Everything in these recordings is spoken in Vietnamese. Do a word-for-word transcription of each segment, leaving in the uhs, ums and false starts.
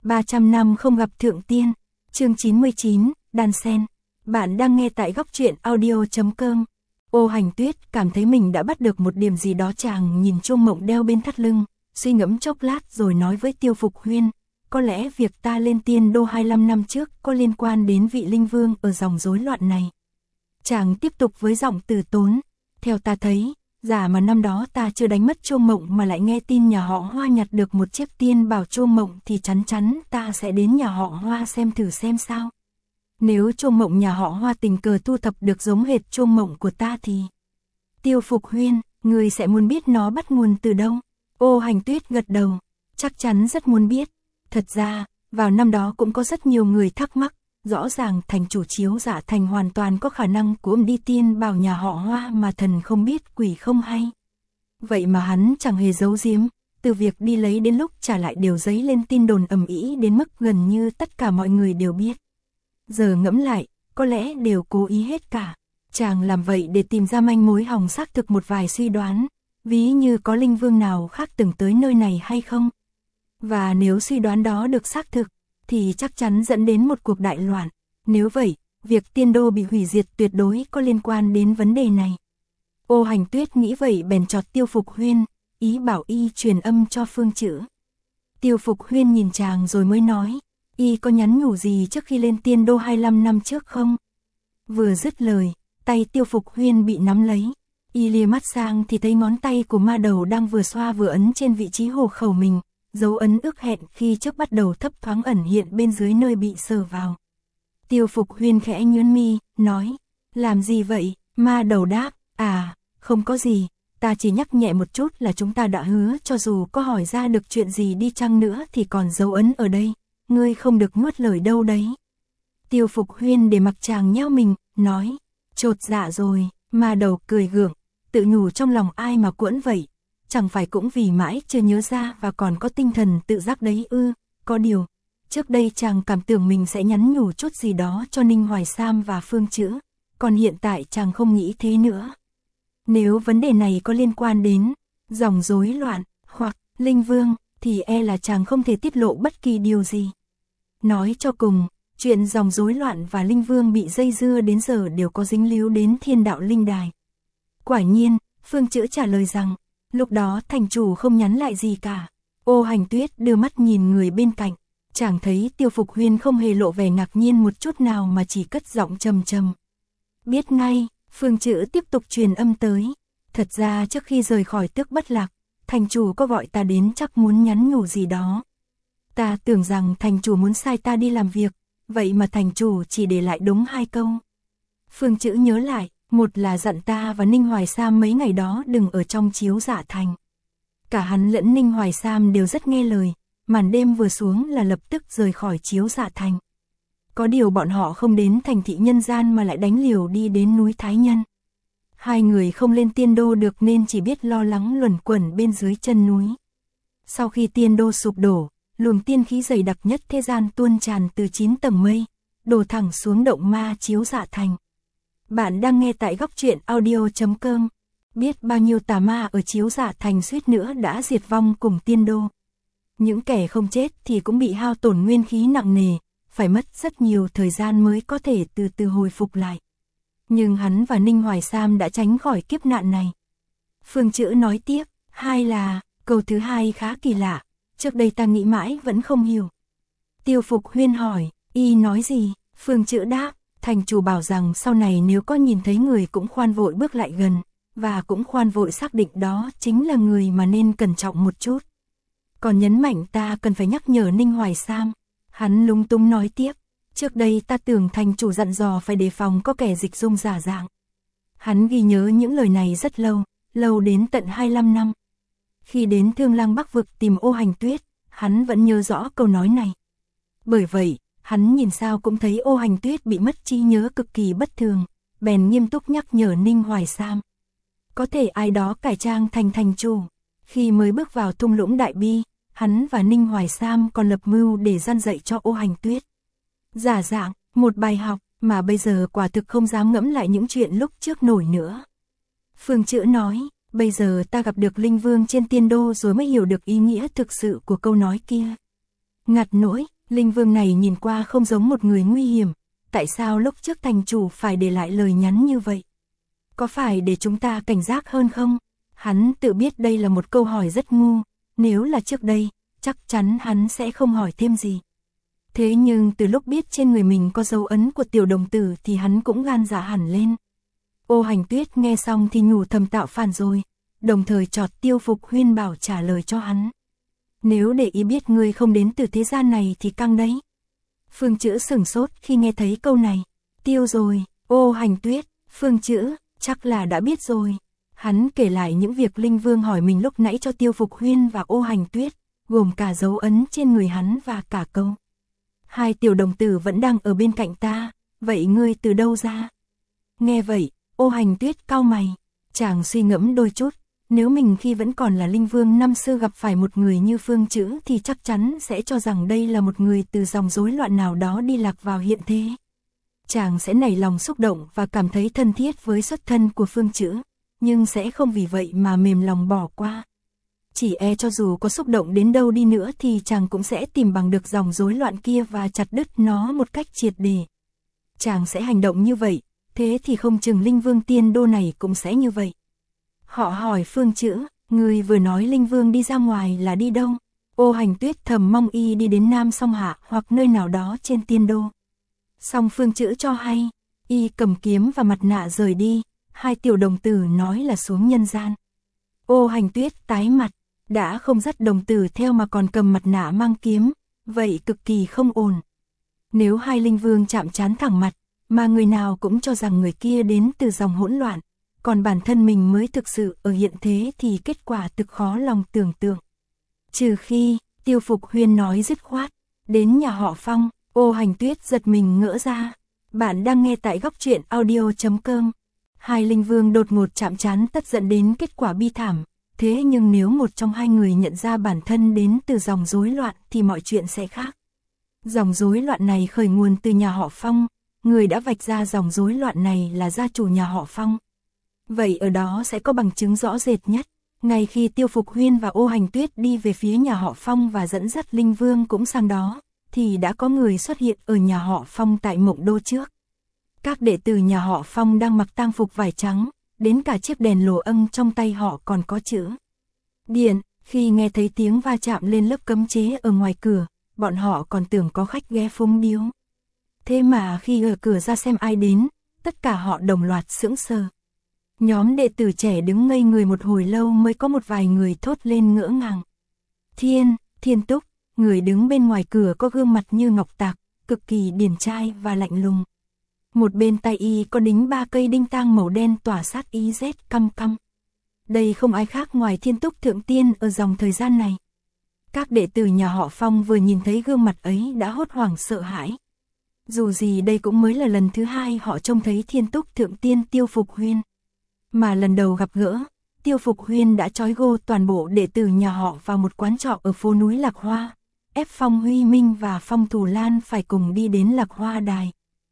ba trăm năm không gặp thượng tiên. Chương chín mươi chín, đan sen. Bạn đang nghe tại góc truyện audio chấm com. Ô Hành Tuyết cảm thấy mình đã bắt được một điểm gì đó. Chàng nhìn chuông mộng đeo bên thắt lưng, suy ngẫm chốc lát rồi nói với Tiêu Phục Huyên, có lẽ việc ta lên tiên đô hai mươi lăm năm trước có liên quan đến vị linh vương ở dòng rối loạn này. Chàng tiếp tục với giọng từ tốn, theo ta thấy, giả mà năm đó ta chưa đánh mất chuông mộng mà lại nghe tin nhà họ Hoa nhặt được một chiếc tiên bảo chuông mộng thì chắn chắn ta sẽ đến nhà họ Hoa xem thử xem sao. Nếu chuông mộng nhà họ Hoa tình cờ thu thập được giống hệt chuông mộng của ta thì... Tiêu Phục Huyên, người sẽ muốn biết nó bắt nguồn từ đâu? Ô Hành Tuyết gật đầu, chắc chắn rất muốn biết. Thật ra, vào năm đó cũng có rất nhiều người thắc mắc, rõ ràng thành chủ Chiếu Dạ Thành hoàn toàn có khả năng cuỗm đi tiên bảo nhà họ Hoa mà thần không biết quỷ không hay. Vậy mà hắn chẳng hề giấu giếm, từ việc đi lấy đến lúc trả lại đều dấy lên tin đồn ầm ĩ đến mức gần như tất cả mọi người đều biết. Giờ ngẫm lại, có lẽ đều cố ý hết cả. Chàng làm vậy để tìm ra manh mối hòng xác thực một vài suy đoán, ví như có linh vương nào khác từng tới nơi này hay không. Và nếu suy đoán đó được xác thực, thì chắc chắn dẫn đến một cuộc đại loạn. Nếu vậy, việc tiên đô bị hủy diệt tuyệt đối có liên quan đến vấn đề này. Ô Hành Tuyết nghĩ vậy bèn chọt Tiêu Phục Huyên, ý bảo y truyền âm cho Phương Chữ. Tiêu Phục Huyên nhìn chàng rồi mới nói, y có nhắn nhủ gì trước khi lên tiên đô hai mươi lăm năm trước không? Vừa dứt lời, tay Tiêu Phục Huyên bị nắm lấy. Y lia mắt sang thì thấy ngón tay của ma đầu đang vừa xoa vừa ấn trên vị trí hộ khẩu mình. Dấu ấn ước hẹn khi trước bắt đầu thấp thoáng ẩn hiện bên dưới nơi bị sờ vào. Tiêu Phục Huyên khẽ nhướng mi, nói, làm gì vậy? Ma đầu đáp, à, không có gì, ta chỉ nhắc nhẹ một chút là chúng ta đã hứa cho dù có hỏi ra được chuyện gì đi chăng nữa thì còn dấu ấn ở đây, ngươi không được nuốt lời đâu đấy. Tiêu Phục Huyên để mặc chàng nheo mình, nói, chột dạ rồi. Ma đầu cười gượng, tự nhủ trong lòng ai mà cuỗn vậy. Chẳng phải cũng vì mãi chưa nhớ ra và còn có tinh thần tự giác đấy ư? Có điều, trước đây chàng cảm tưởng mình sẽ nhắn nhủ chút gì đó cho Ninh Hoài Sam và Phương Chữ, còn hiện tại chàng không nghĩ thế nữa. Nếu vấn đề này có liên quan đến dòng rối loạn hoặc linh vương thì e là chàng không thể tiết lộ bất kỳ điều gì. Nói cho cùng, chuyện dòng rối loạn và linh vương bị dây dưa đến giờ đều có dính líu đến Thiên Đạo Linh Đài. Quả nhiên, Phương Chữ trả lời rằng lúc đó thành chủ không nhắn lại gì cả. Ô Hành Tuyết đưa mắt nhìn người bên cạnh, chàng thấy Tiêu Phục Huyên không hề lộ vẻ ngạc nhiên một chút nào mà chỉ cất giọng trầm trầm. Biết ngay. Phương Chữ tiếp tục truyền âm tới. Thật ra trước khi rời khỏi Tước Bất Lạc, thành chủ có gọi ta đến chắc muốn nhắn nhủ gì đó. Ta tưởng rằng thành chủ muốn sai ta đi làm việc, vậy mà thành chủ chỉ để lại đúng hai câu. Phương Chữ nhớ lại, một là dặn ta và Ninh Hoài Sam mấy ngày đó đừng ở trong Chiếu Dạ Thành. Cả hắn lẫn Ninh Hoài Sam đều rất nghe lời, màn đêm vừa xuống là lập tức rời khỏi Chiếu Dạ Thành. Có điều bọn họ không đến thành thị nhân gian mà lại đánh liều đi đến núi Thái Nhân. Hai người không lên tiên đô được nên chỉ biết lo lắng luẩn quẩn bên dưới chân núi. Sau khi tiên đô sụp đổ, luồng tiên khí dày đặc nhất thế gian tuôn tràn từ chín tầng mây, đổ thẳng xuống động ma Chiếu Dạ Thành. Bạn đang nghe tại góc truyện audio chấm com. Biết bao nhiêu tà ma ở Chiếu Dạ Thành suýt nữa đã diệt vong cùng tiên đô. Những kẻ không chết thì cũng bị hao tổn nguyên khí nặng nề, phải mất rất nhiều thời gian mới có thể từ từ hồi phục lại. Nhưng hắn và Ninh Hoài Sam đã tránh khỏi kiếp nạn này. Phương Chữ nói tiếp, hai là, câu thứ hai khá kỳ lạ, trước đây ta nghĩ mãi vẫn không hiểu. Tiêu Phục Huyên hỏi, y nói gì? Phương Chữ đáp, thành chủ bảo rằng sau này nếu có nhìn thấy người cũng khoan vội bước lại gần, và cũng khoan vội xác định đó chính là người mà nên cẩn trọng một chút. Còn nhấn mạnh ta cần phải nhắc nhở Ninh Hoài Sam. Hắn lúng túng nói tiếp, trước đây ta tưởng thành chủ dặn dò phải đề phòng có kẻ dịch dung giả dạng. Hắn ghi nhớ những lời này rất lâu, lâu đến tận hai mươi lăm năm. Khi đến Thương Lang Bắc Vực tìm Ô Hành Tuyết, hắn vẫn nhớ rõ câu nói này. Bởi vậy, hắn nhìn sao cũng thấy Ô Hành Tuyết bị mất trí nhớ cực kỳ bất thường, bèn nghiêm túc nhắc nhở Ninh Hoài Sam. Có thể ai đó cải trang thành thành chủ. Khi mới bước vào thung lũng Đại Bi, hắn và Ninh Hoài Sam còn lập mưu để gian dạy cho Ô Hành Tuyết. Giả dạng, một bài học mà bây giờ quả thực không dám ngẫm lại những chuyện lúc trước nổi nữa. Phương Chữ nói, bây giờ ta gặp được linh vương trên tiên đô rồi mới hiểu được ý nghĩa thực sự của câu nói kia. Ngặt nỗi, Linh Vương này nhìn qua không giống một người nguy hiểm, tại sao lúc trước thành chủ phải để lại lời nhắn như vậy? Có phải để chúng ta cảnh giác hơn không? Hắn tự biết đây là một câu hỏi rất ngu, nếu là trước đây, chắc chắn hắn sẽ không hỏi thêm gì. Thế nhưng từ lúc biết trên người mình có dấu ấn của tiểu đồng tử thì hắn cũng gan dạ hẳn lên. Ô Hành Tuyết nghe xong thì nhủ thầm tạo phản rồi, đồng thời chọt Tiêu Phục Huyên bảo trả lời cho hắn. Nếu để ý biết ngươi không đến từ thế gian này thì căng đấy. Phương Chữ sửng sốt khi nghe thấy câu này. Tiêu rồi, Ô Hành Tuyết, Phương Chữ, chắc là đã biết rồi. Hắn kể lại những việc Linh Vương hỏi mình lúc nãy cho Tiêu Phục Huyên và Ô Hành Tuyết, gồm cả dấu ấn trên người hắn và cả câu. Hai tiểu đồng tử vẫn đang ở bên cạnh ta, vậy ngươi từ đâu ra? Nghe vậy, Ô Hành Tuyết cau mày, chàng suy ngẫm đôi chút, nếu mình khi vẫn còn là Linh Vương năm xưa gặp phải một người như Phương Chữ thì chắc chắn sẽ cho rằng đây là một người từ dòng rối loạn nào đó đi lạc vào hiện thế. Chàng sẽ nảy lòng xúc động và cảm thấy thân thiết với xuất thân của Phương Chữ, nhưng sẽ không vì vậy mà mềm lòng bỏ qua. Chỉ e cho dù có xúc động đến đâu đi nữa thì chàng cũng sẽ tìm bằng được dòng rối loạn kia và chặt đứt nó một cách triệt để. Chàng sẽ hành động như vậy, thế thì không chừng Linh Vương tiên đô này cũng sẽ như vậy. Họ hỏi Phương Chữ, người vừa nói Linh Vương đi ra ngoài là đi đâu? Ô Hành Tuyết thầm mong y đi đến Nam Song Hạ hoặc nơi nào đó trên tiên đô. Song Phương Chữ cho hay, y cầm kiếm và mặt nạ rời đi, hai tiểu đồng tử nói là xuống nhân gian. Ô Hành Tuyết tái mặt, đã không dắt đồng tử theo mà còn cầm mặt nạ mang kiếm, vậy cực kỳ không ổn. Nếu hai Linh Vương chạm trán thẳng mặt, mà người nào cũng cho rằng người kia đến từ dòng hỗn loạn, còn bản thân mình mới thực sự ở hiện thế thì kết quả thực khó lòng tưởng tượng. Trừ khi, Tiêu Phục Huyên nói dứt khoát, đến nhà họ Phong. Ô Hành Tuyết giật mình ngỡ ra. Bạn đang nghe tại góc truyện audio chấm com. Hai Linh Vương đột ngột chạm trán tất dẫn đến kết quả bi thảm. Thế nhưng nếu một trong hai người nhận ra bản thân đến từ dòng rối loạn thì mọi chuyện sẽ khác. Dòng rối loạn này khởi nguồn từ nhà họ Phong. Người đã vạch ra dòng rối loạn này là gia chủ nhà họ Phong. Vậy ở đó sẽ có bằng chứng rõ rệt nhất. Ngay khi Tiêu Phục Huyên và Ô Hành Tuyết đi về phía nhà họ Phong và dẫn dắt Linh Vương cũng sang đó, thì đã có người xuất hiện ở nhà họ Phong tại Mộng Đô trước. Các đệ tử nhà họ Phong đang mặc tang phục vải trắng, đến cả chiếc đèn lồ ân trong tay họ còn có chữ điện. Khi nghe thấy tiếng va chạm lên lớp cấm chế ở ngoài cửa, bọn họ còn tưởng có khách ghé phúng điếu. Thế mà khi ở cửa ra xem ai đến, tất cả họ đồng loạt sững sờ. Nhóm đệ tử trẻ đứng ngây người một hồi lâu mới có một vài người thốt lên ngỡ ngàng. Thiên, Thiên Túc. Người đứng bên ngoài cửa có gương mặt như ngọc tạc, cực kỳ điển trai và lạnh lùng. Một bên tay y có đính ba cây đinh tang màu đen tỏa sát ý rét căm căm. Đây không ai khác ngoài Thiên Túc Thượng Tiên ở dòng thời gian này. Các đệ tử nhà họ Phong vừa nhìn thấy gương mặt ấy đã hốt hoảng sợ hãi. Dù gì đây cũng mới là lần thứ hai họ trông thấy Thiên Túc Thượng Tiên Tiêu Phục Huyên. Mà lần đầu gặp gỡ, Tiêu Phục Huyên đã trói gô toàn bộ đệ tử nhà họ vào một quán trọ ở phố núi Lạc Hoa, ép Phong Huy Minh và Phong Thù Lan phải cùng đi đến Lạc Hoa Đài.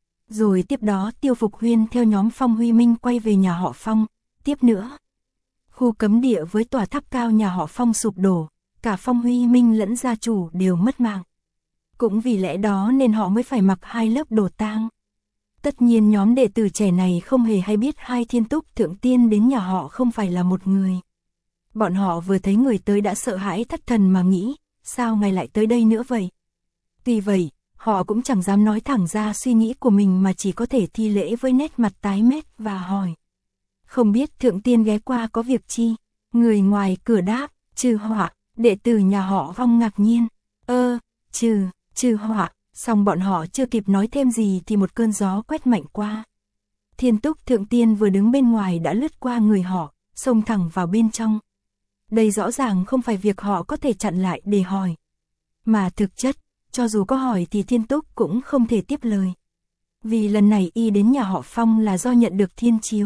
Rồi tiếp đó Tiêu Phục Huyên theo nhóm Phong Huy Minh quay về nhà họ Phong. Tiếp nữa, khu cấm địa với tòa tháp cao nhà họ Phong sụp đổ, cả Phong Huy Minh lẫn gia chủ đều mất mạng. Cũng vì lẽ đó nên họ mới phải mặc hai lớp đồ tang. Tất nhiên nhóm đệ tử trẻ này không hề hay biết hai Thiên Túc Thượng Tiên đến nhà họ không phải là một người. Bọn họ vừa thấy người tới đã sợ hãi thất thần mà nghĩ, sao ngài lại tới đây nữa vậy? Tuy vậy, họ cũng chẳng dám nói thẳng ra suy nghĩ của mình mà chỉ có thể thi lễ với nét mặt tái mét và hỏi. Không biết Thượng Tiên ghé qua có việc chi? Người ngoài cửa đáp, trừ họa. Đệ tử nhà họ Phong ngạc nhiên. Ơ, trừ, trừ họa. Xong bọn họ chưa kịp nói thêm gì thì một cơn gió quét mạnh qua. Thiên Túc Thượng Tiên vừa đứng bên ngoài đã lướt qua người họ, xông thẳng vào bên trong. Đây rõ ràng không phải việc họ có thể chặn lại để hỏi. Mà thực chất, cho dù có hỏi thì Thiên Túc cũng không thể tiếp lời. Vì lần này y đến nhà họ Phong là do nhận được thiên chiếu.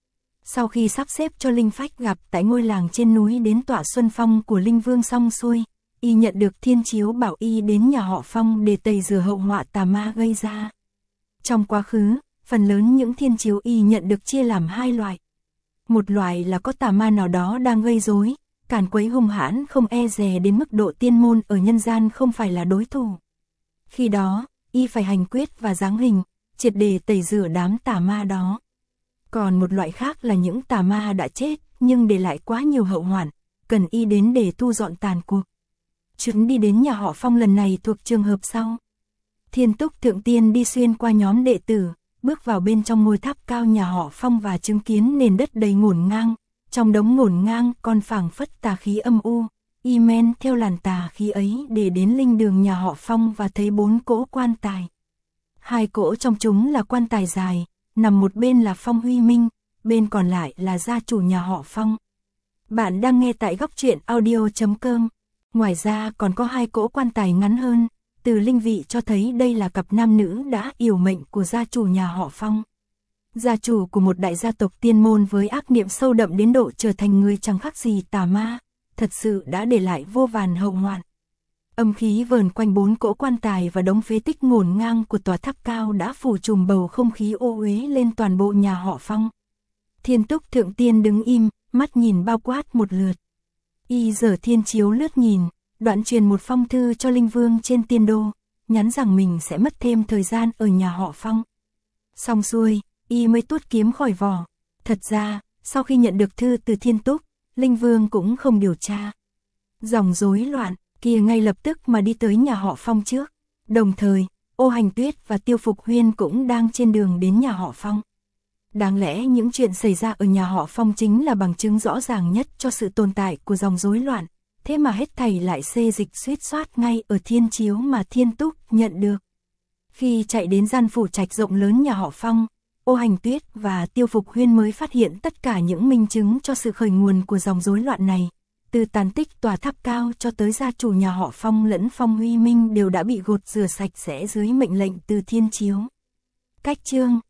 Sau khi sắp xếp cho Linh Phách gặp tại ngôi làng trên núi đến tọa Xuân Phong của Linh Vương xong xuôi, y nhận được thiên chiếu bảo y đến nhà họ Phong để tẩy rửa hậu họa tà ma gây ra. Trong quá khứ, phần lớn những thiên chiếu y nhận được chia làm hai loại. Một loại là có tà ma nào đó đang gây rối, càn quấy hung hãn không e dè đến mức độ tiên môn ở nhân gian không phải là đối thủ. Khi đó, y phải hành quyết và giáng hình, triệt để tẩy rửa đám tà ma đó. Còn một loại khác là những tà ma đã chết, nhưng để lại quá nhiều hậu hoạn, cần y đến để thu dọn tàn cuộc. Chuyến đi đến nhà họ Phong lần này thuộc trường hợp sau. Thiên Túc Thượng Tiên đi xuyên qua nhóm đệ tử, bước vào bên trong ngôi tháp cao nhà họ Phong và chứng kiến nền đất đầy ngổn ngang, trong đống ngổn ngang còn phảng phất tà khí âm u. Y men theo làn tà khí ấy để đến linh đường nhà họ Phong và thấy bốn cỗ quan tài. Hai cỗ trong chúng là quan tài dài, nằm một bên là Phong Huy Minh, bên còn lại là gia chủ nhà họ Phong. Bạn đang nghe tại góc truyện audio chấm com. Ngoài ra còn có hai cỗ quan tài ngắn hơn, từ linh vị cho thấy đây là cặp nam nữ đã yểu mệnh của gia chủ nhà họ Phong. Gia chủ của một đại gia tộc tiên môn với ác niệm sâu đậm đến độ trở thành người chẳng khác gì tà ma, thật sự đã để lại vô vàn hậu hoạn. Âm khí vờn quanh bốn cỗ quan tài và đống phế tích ngổn ngang của tòa tháp cao đã phủ trùm bầu không khí ô uế lên toàn bộ nhà họ Phong. Thiên Túc Thượng Tiên đứng im, mắt nhìn bao quát một lượt. Y giở thiên chiếu lướt nhìn, đoạn truyền một phong thư cho Linh Vương trên tiên đô, nhắn rằng mình sẽ mất thêm thời gian ở nhà họ Phong. Xong xuôi, y mới tuốt kiếm khỏi vỏ. Thật ra, sau khi nhận được thư từ Thiên Túc, Linh Vương cũng không điều tra dòng rối loạn kia ngay lập tức mà đi tới nhà họ Phong trước. Đồng thời, Ô Hành Tuyết và Tiêu Phục Huyên cũng đang trên đường đến nhà họ Phong. Đáng lẽ những chuyện xảy ra ở nhà họ Phong chính là bằng chứng rõ ràng nhất cho sự tồn tại của dòng rối loạn, thế mà hết thảy lại xê dịch suýt soát ngay ở thiên chiếu mà Thiên Túc nhận được. Khi chạy đến gian phủ trạch rộng lớn nhà họ Phong, Ô Hành Tuyết và Tiêu Phục Huyên mới phát hiện tất cả những minh chứng cho sự khởi nguồn của dòng rối loạn này. Từ tàn tích tòa tháp cao cho tới gia chủ nhà họ Phong lẫn Phong Huy Minh đều đã bị gột rửa sạch sẽ dưới mệnh lệnh từ thiên chiếu. Cách chương